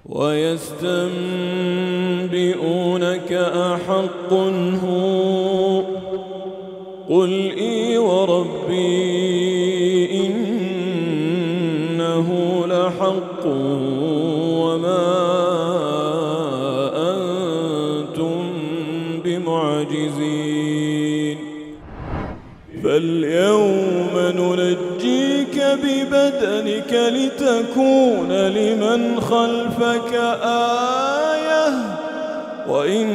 ويستنبئونك أحق هو قل إي وربي إنه لحق وما أنتم بمعجزين فاليوم ننجيك ببدنك لتكون لمن خلفك آية وإن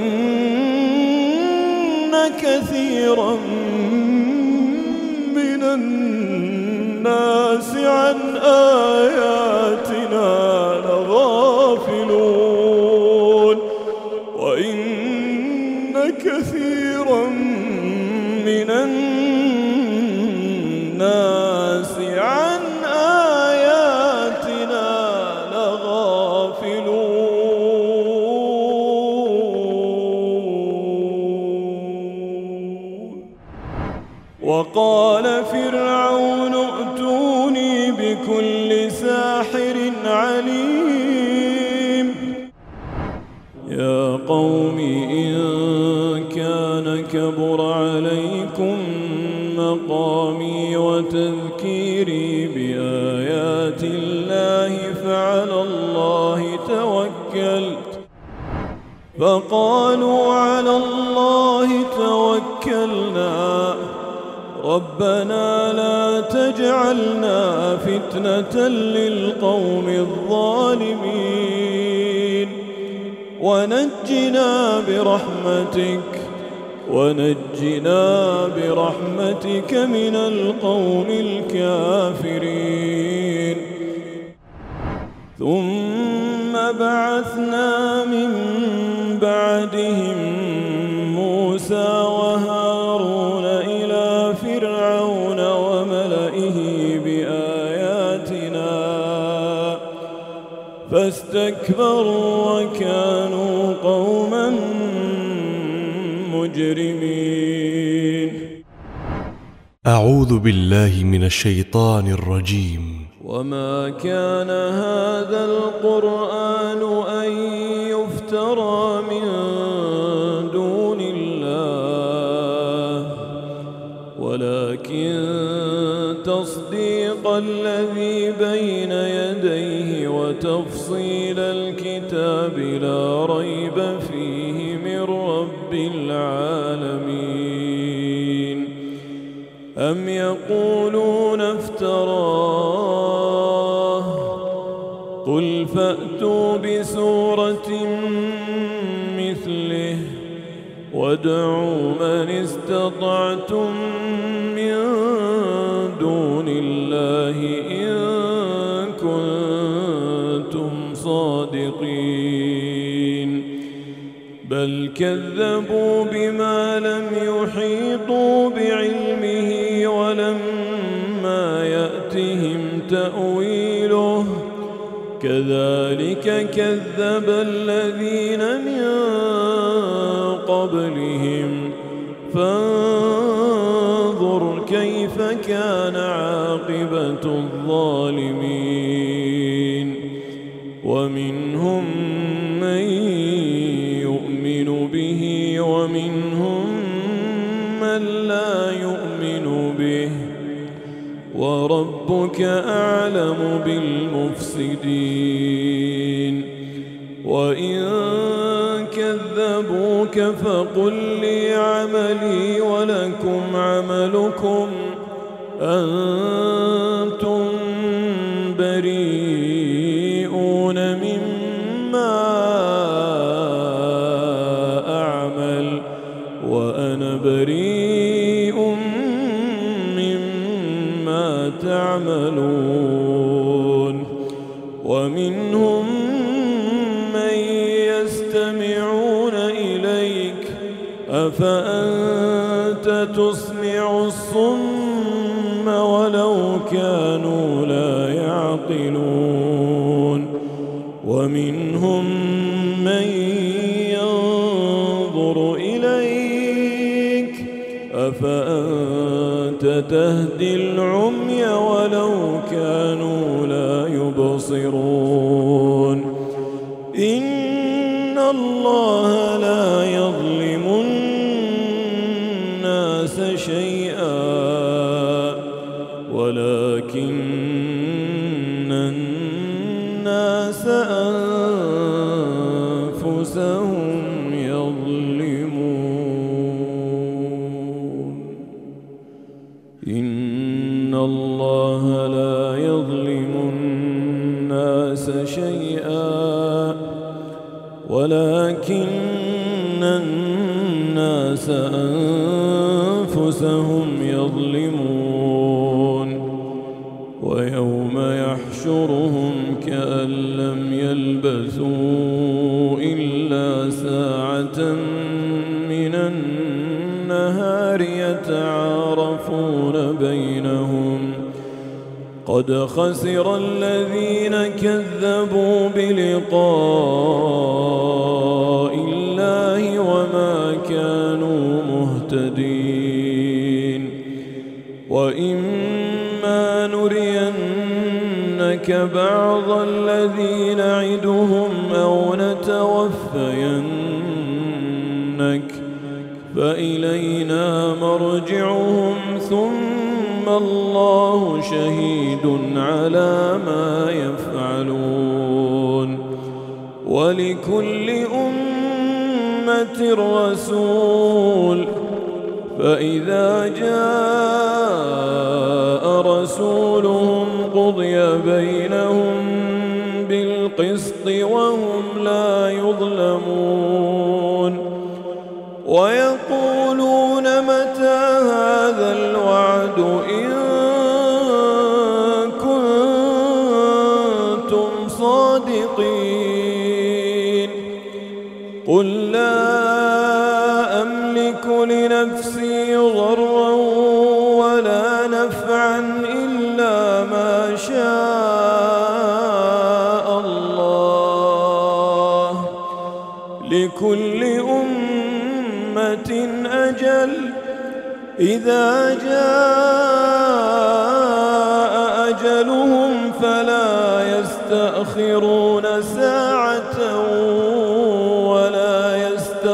كثيرا من الناس عن آياتنا لغافلون وإن كثيرا من الناس عن آياتنا لغافلون وقال فرعون ائتوني بكل ساحر عليم يا قوم إن كان كبر عليكم مقامي وتذكيري بآيات الله فعلى الله توكلت فقالوا على الله توكلنا ربنا لا تجعلنا فتنة للقوم الظالمين ونجنا برحمتك من القوم الكافرين ثم بعثنا من بعدهم موسى وهارون إلى فرعون وملئه بآياتنا فاستكبروا وكانوا قوما مجرمين. أعوذ بالله من الشيطان الرجيم. وما كان هذا القرآن أن يفترى من دون الله ولكن تصديق الذي بين يديه وتفصيل الكتاب لا ريب فيه من رب العالمين. أم يقولون افتراه قل فأتوا بسورة مثله وادعوا من استطعتم من دون الله إن كنتم صادقين بل كذبوا بما لم يحيطوا بعلمه ولما يأتهم تأويله كذلك كذب الذين من قبلهم فانظر كيف كان عاقبة الظالمين. ومنهم من يؤمن به ومنهم من لا يؤمن به وربك أعلم بالمفسدين. وإن كذبوك فقل لي عملي ولكم عملكم أنتم بريئون مما أعمل وأنا بريء مما تعملون. ومنهم من يستمعون إليك أفأنت تسمع الصم ولو كانوا لا يعقلون. ومنهم من ينظر إليك أفأنت تهدي العمي ولو كانوا لا يبصرون. ولكن الناس أنفسهم يظلمون. إن الله لا يظلم الناس شيئا ولكن الناس أنفسهم يظلمون. ويوم يحشرهم كأن لم يلبثوا إلا ساعة من النهار يتعارفون بينهم قد خسر الذين كذبوا بلقاء الله وما كانوا مهتدين. وإما نرينك بعض الذي نعدهم أو نتوفينك فإلينا مرجعهم ثم الله شهيد على ما يفعلون. ولكل أمة رسول فإذا جاء رسولهم قضي بينهم بالقسط وهم لا يظلمون. ويقولون متى هذا الوعد إن كنتم صادقين. قل لا أملك لنفسي ضرا ولا نفعا إلا ما شاء الله. لكل أمة أجل إذا جاء أجلهم فلا يستأخرون ساعة ولا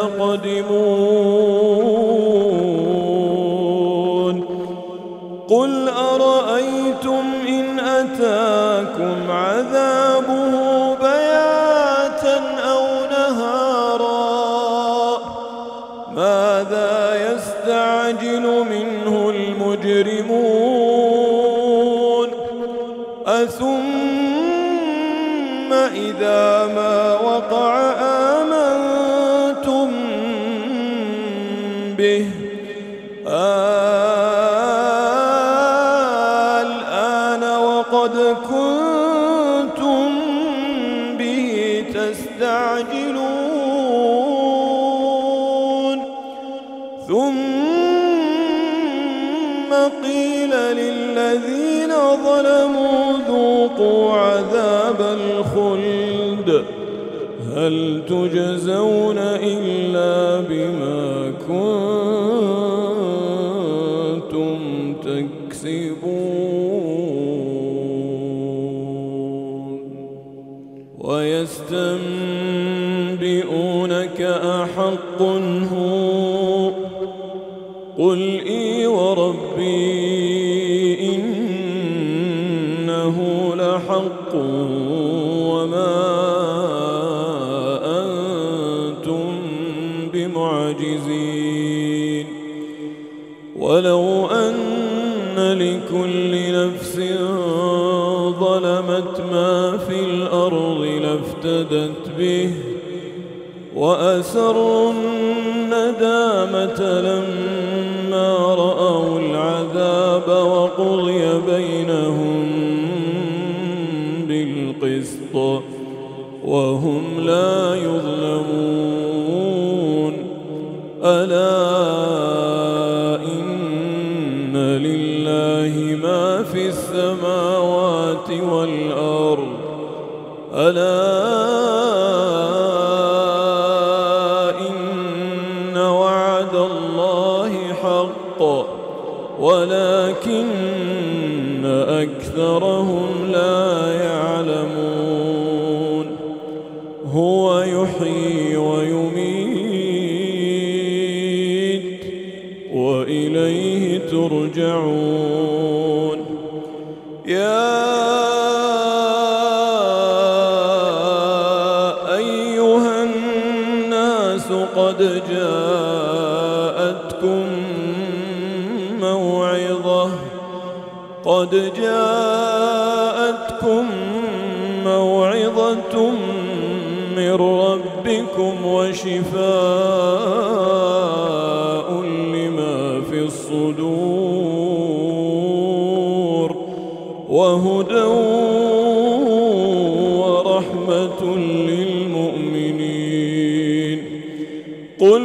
يستقدمون. قل أرأيتم إن أتاكم عذابه بياتا أو نهارا ماذا يستعجل منه المجرمون؟ أثم إذا ما وقع آمنتم به الآن وقد كنتم به تستعجلون. ثم قيل للذين ظلموا ذوقوا عذاب الخلد هل تجزون إلا بما كنتم تكسبون. ويستنبئونك أحق هو قل إي وربي إنه لحق وما أنتم بمعجزين. ولو أن لكل نفس ظلمت ما في الأرض لافتدت به وأسروا الندامة لما رأوا العذاب وقضي بينهم بالقسط وهم لا يظلمون. ألا إن لله ما في السماوات والأرض ألا إن وعد الله حق ولكن أكثرهم لا يعلمون. هو يحيي ويميت وإليه ترجعون. يا أيها الناس قد جاءتكم موعظة من ربكم وشفاء لما في الصدور وهدى ورحمة للمؤمنين. قل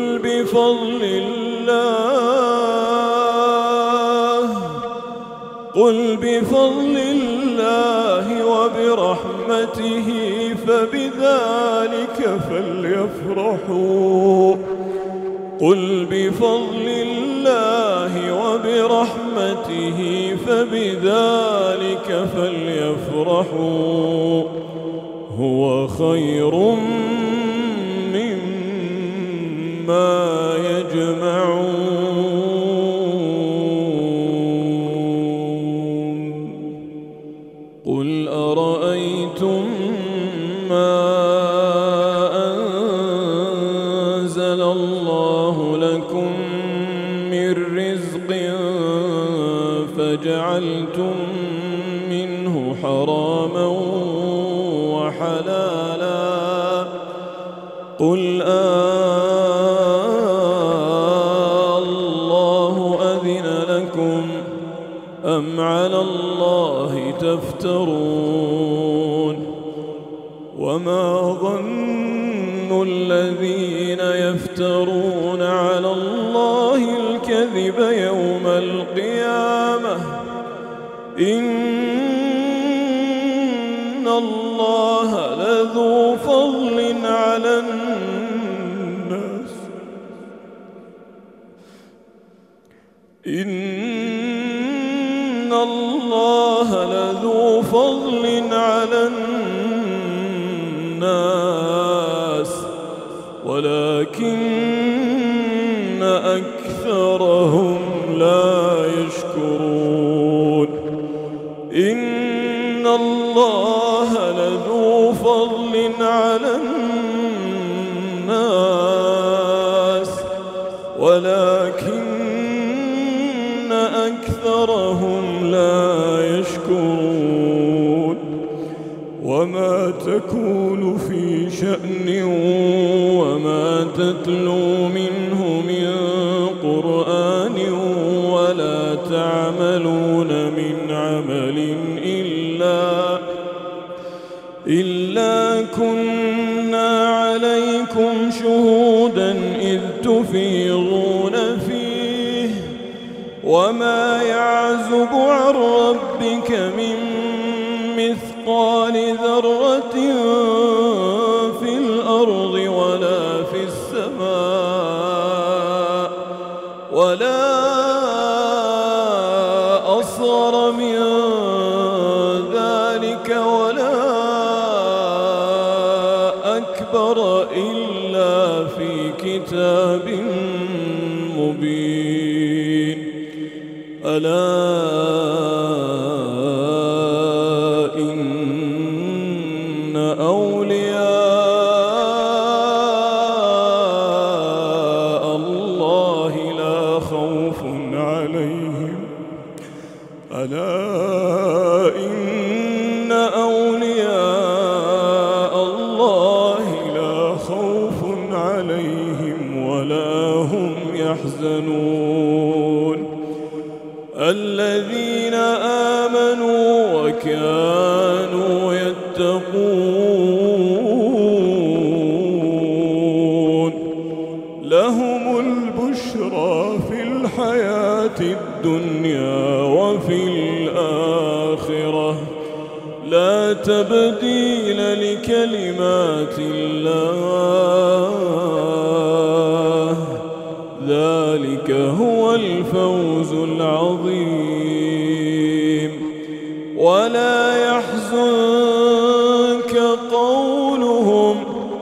بفضل الله وبرحمته فبذلك فليفرحوا قل بفضل الله وبرحمته فبذلك فليفرحوا هو خير مما يجمعون. قل أرأيتم ما أنزل الله لكم من رزق فجعلتم منه حراما وحلالا قل الله أذن لكم أم على الله تفترون؟ وما ظن الذين يفترون على الله الكذب يوم القيامة إن الله لذو فضل على الناس إن الله لذو فضل على الناس ولكن أكثرهم لا يشكرون. إن الله لذو فضل على الناس ولكن أكثرهم لا يشكرون. وما تكون في شأن وما تتلو منه من قرآن ولا تعملون من عمل إلا كنا عليكم شهودا إذ تفيضون فيه وما يعزب عن ربك من مثقال ذرة في الأرض ولا في السماء ولا أصغر من ذلك ولا أكبر إلا في كتاب مبين. ألا إن أولياء الله لا خوف عليهم ألا إن أولياء الله لا خوف عليهم ولا هم يحزنون. الذين آمنوا وكانوا يتقون لهم البشرى في الحياة الدنيا وفي الآخرة لا تبديل لكلمات الله ذلك هو الفوز العظيم. ولا يحزنك قولهم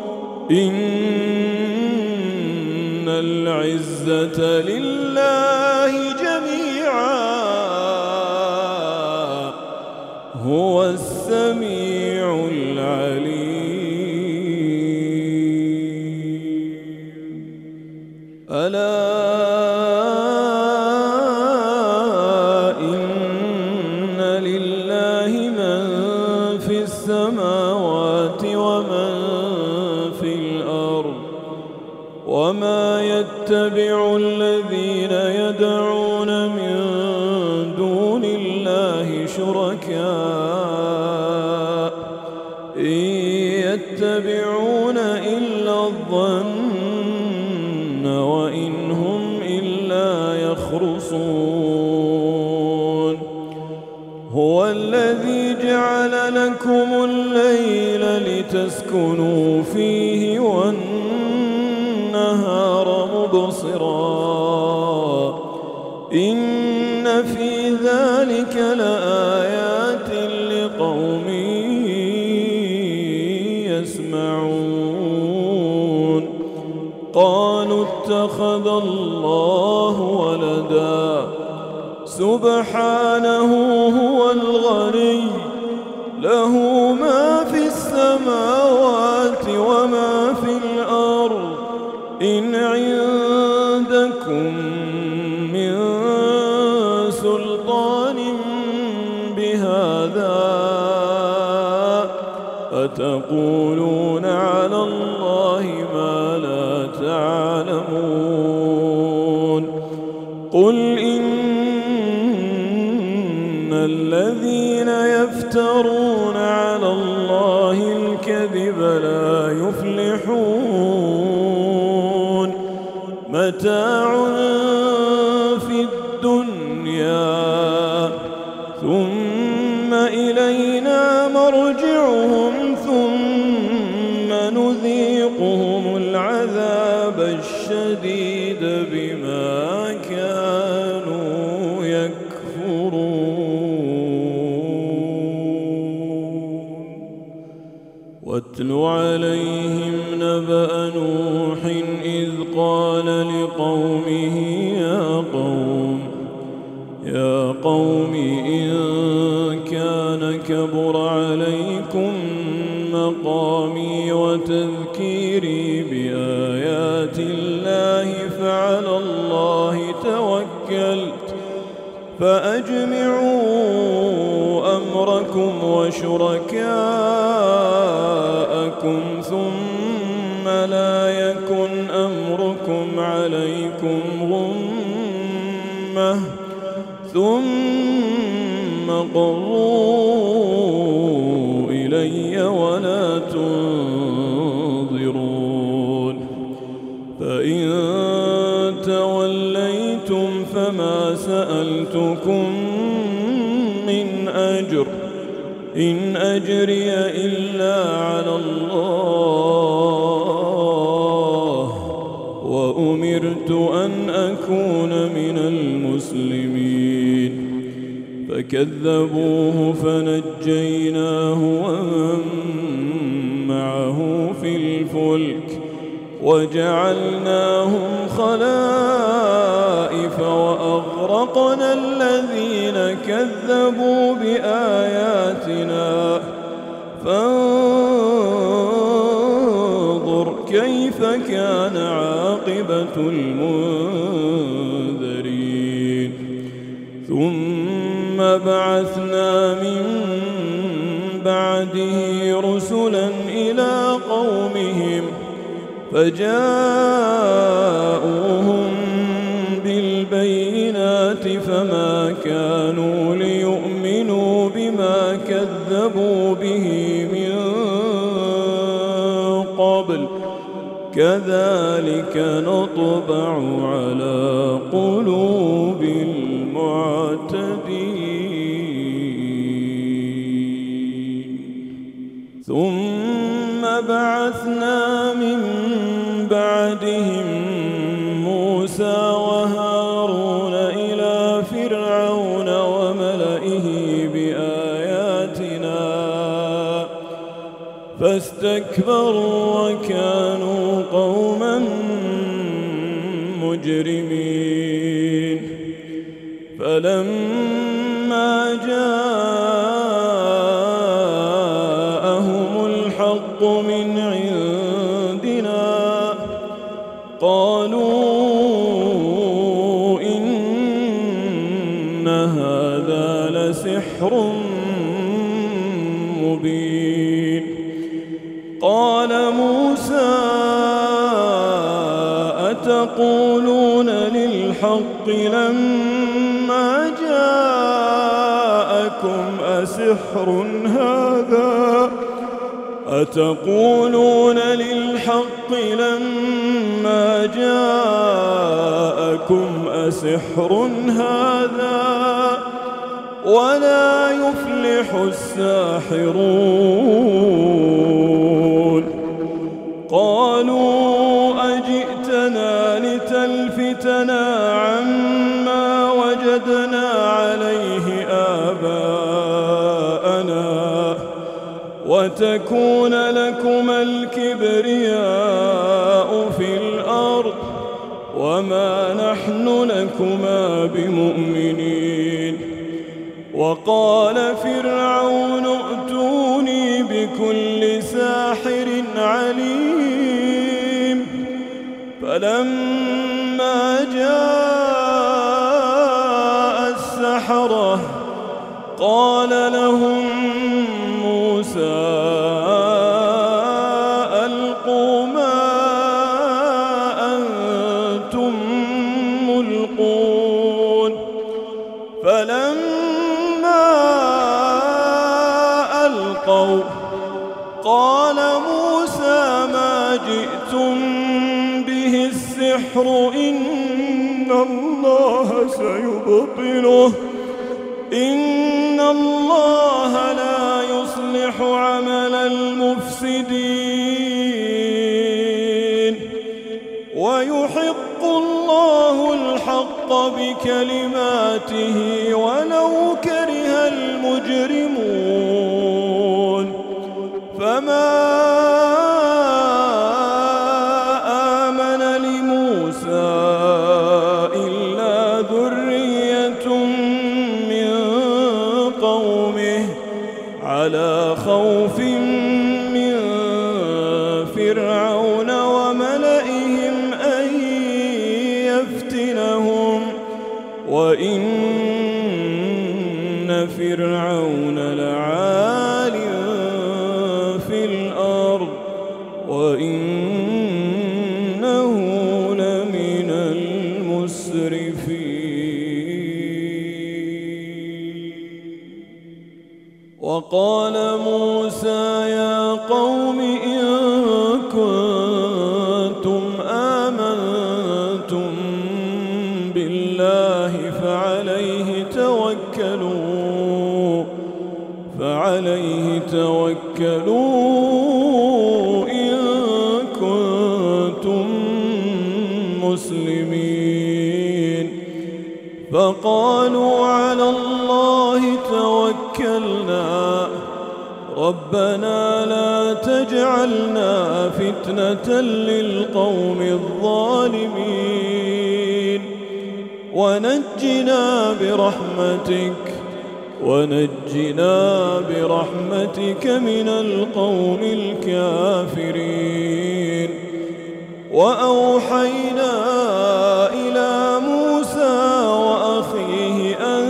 إن العزة لله جميعا هو السميع العليم. ألا إن لله من في السماوات ومن في الأرض وما يتبع الذين يدعون من دون الله شركاء إن يتبعون إلا الظن وإن هم إلا يخرصون. هو الذي جعل لكم الليل لتسكنوا فيه والنهار مبصرا إن في ذلك لآيات لقوم يسمعون. قالوا اتخذ الله ولدا سبحانه هو الغني له ما في السماوات وما في الأرض إن عندكم من سلطان بهذا أتقولون على الله ما لا تعلمون. قل إن الذين يفترون على الله الكذب لا يفلحون. متاع في الدنيا ثم إلينا مرجعهم ثم نذيقهم العذاب الشديد بما كانوا يكفرون. واتل عليهم نبأ نوح إذ قال لقومه يا قوم إن كان كبر عليكم مقامي وتذكيري بآيات الله فعلى الله توكلت فأجمعوا أمركم وشركاءكم ثم لا يكن أمركم عليكم غمة ثم قضوا إلي ولا تنظرون. فإن توليتم فما سألتكم من أجر إن أجري إلا على الله وأمرت أن أكون من المسلمين. فكذبوه فنجيناه ومن معه في الفلك وجعلناهم خلائف وأغرقنا الذين كذبوا بآياتنا فانظر كيف كان عاقبة المنذرين. ثم بعثنا من بعده رسلا إلى قومهم فجاءوهم بالبينات فما كانوا ليؤمنوا بما كذبوا به من قبل كذلك نطبع على قلوب المعتدين. ثم بعثنا من بعدهم موسى وهارون إلى فرعون وملئه بآياتنا فاستكبروا وكانوا قوما مجرمين. فلما جاء من عندنا قالوا إن هذا لسحر مبين. قال موسى أتقولون للحق لما جاءكم أسحر هذا أتقولون للحق لما جاءكم أسحر هذا ولا يفلح الساحرون. قالوا أجئتنا لتلفتنا عما وجدنا عليه آباءنا وتكون لكما الكبرياء في الأرض وما نحن لكما بمؤمنين. وقال فرعون ائتوني بكل ساحر عليم. فلما جاء السحرة قال لهم موسى ألقوا ما أنتم ملقون. فلما ألقوا قال موسى ما جئتم به السحر إن الله سيبطله إن الله لا يصلح عمل المفسدين ويحق الله الحق بكلماته ولو كره المجرمون. فما آمن لموسى إلا ذرية من قومه على خوف من فرعون وملئهم أن يفتنهم وإن فرعون لعال في الأرض وإنه لمن المسرفين. وقال موسى يا قوم إن كنتم آمنتم بالله فعليه توكلوا إن كنتم مسلمين. فقالوا على الله توكلنا ربنا لا تجعلنا فتنة للقوم الظالمين ونجنا برحمتك من القوم الكافرين. وأوحينا إلى موسى وأخيه أن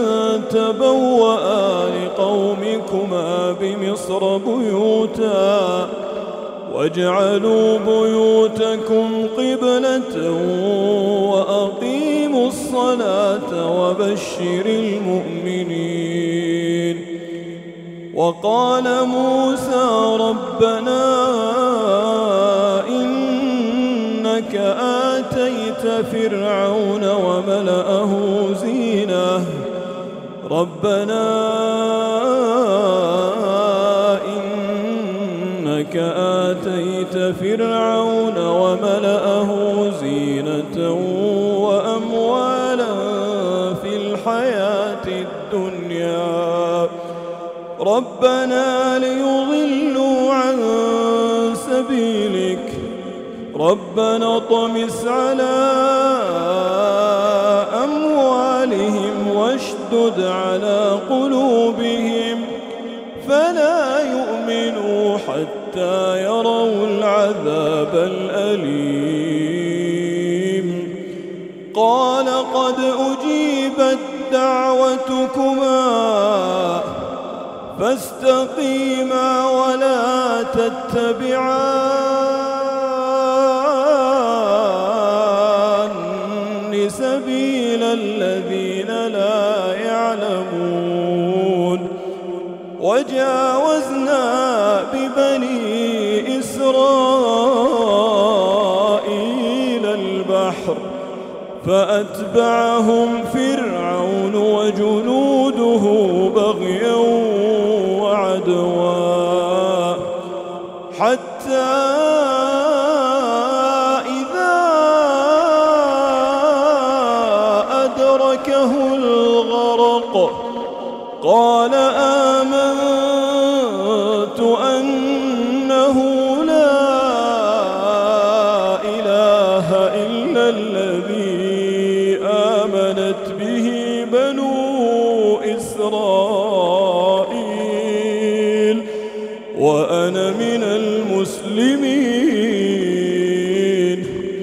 تبوأ لقومكما بمصر بيوتا واجعلوا بيوتكم قبلة وأقيموا الصلاة وبشر المؤمنين. وقال موسى ربنا إنك آتيت فرعون وملأه زينة وأموالا في الحياة الدنيا ربنا ليضلوا عن سبيلك ربنا اطمس على أموالهم واشدد على قلوبهم فلا يؤمنوا حتى حتى يروا العذاب الأليم. قال قد أجيبت دعوتكما فاستقيما ولا تتبعان سبيل الذين لا يعلمون. وجاوزنا ببني إسرائيل البحر فأتبعهم فرعون وجنوده بغيا وعدوا حتى إذا أدركه الغرق قال آمنت أنه لا إله إلا الذي آمنت به بنو إسرائيل وأنا من المسلمين.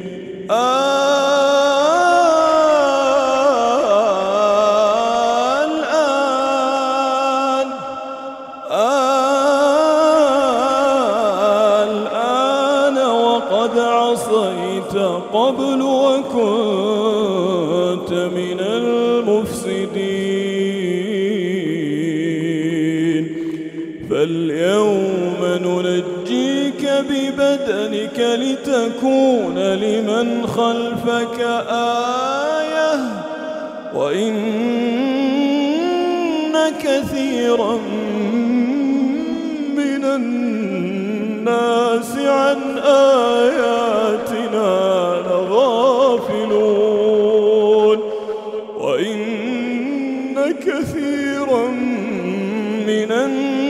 الآن وقد عصيت قبل وكنت من المفسدين. فاليوم ننجيك ببدنك لتكون لمن خلفك آية وإن كثيرا من الناس عن آياتنا لغافلون. وإن كثيرا من الناس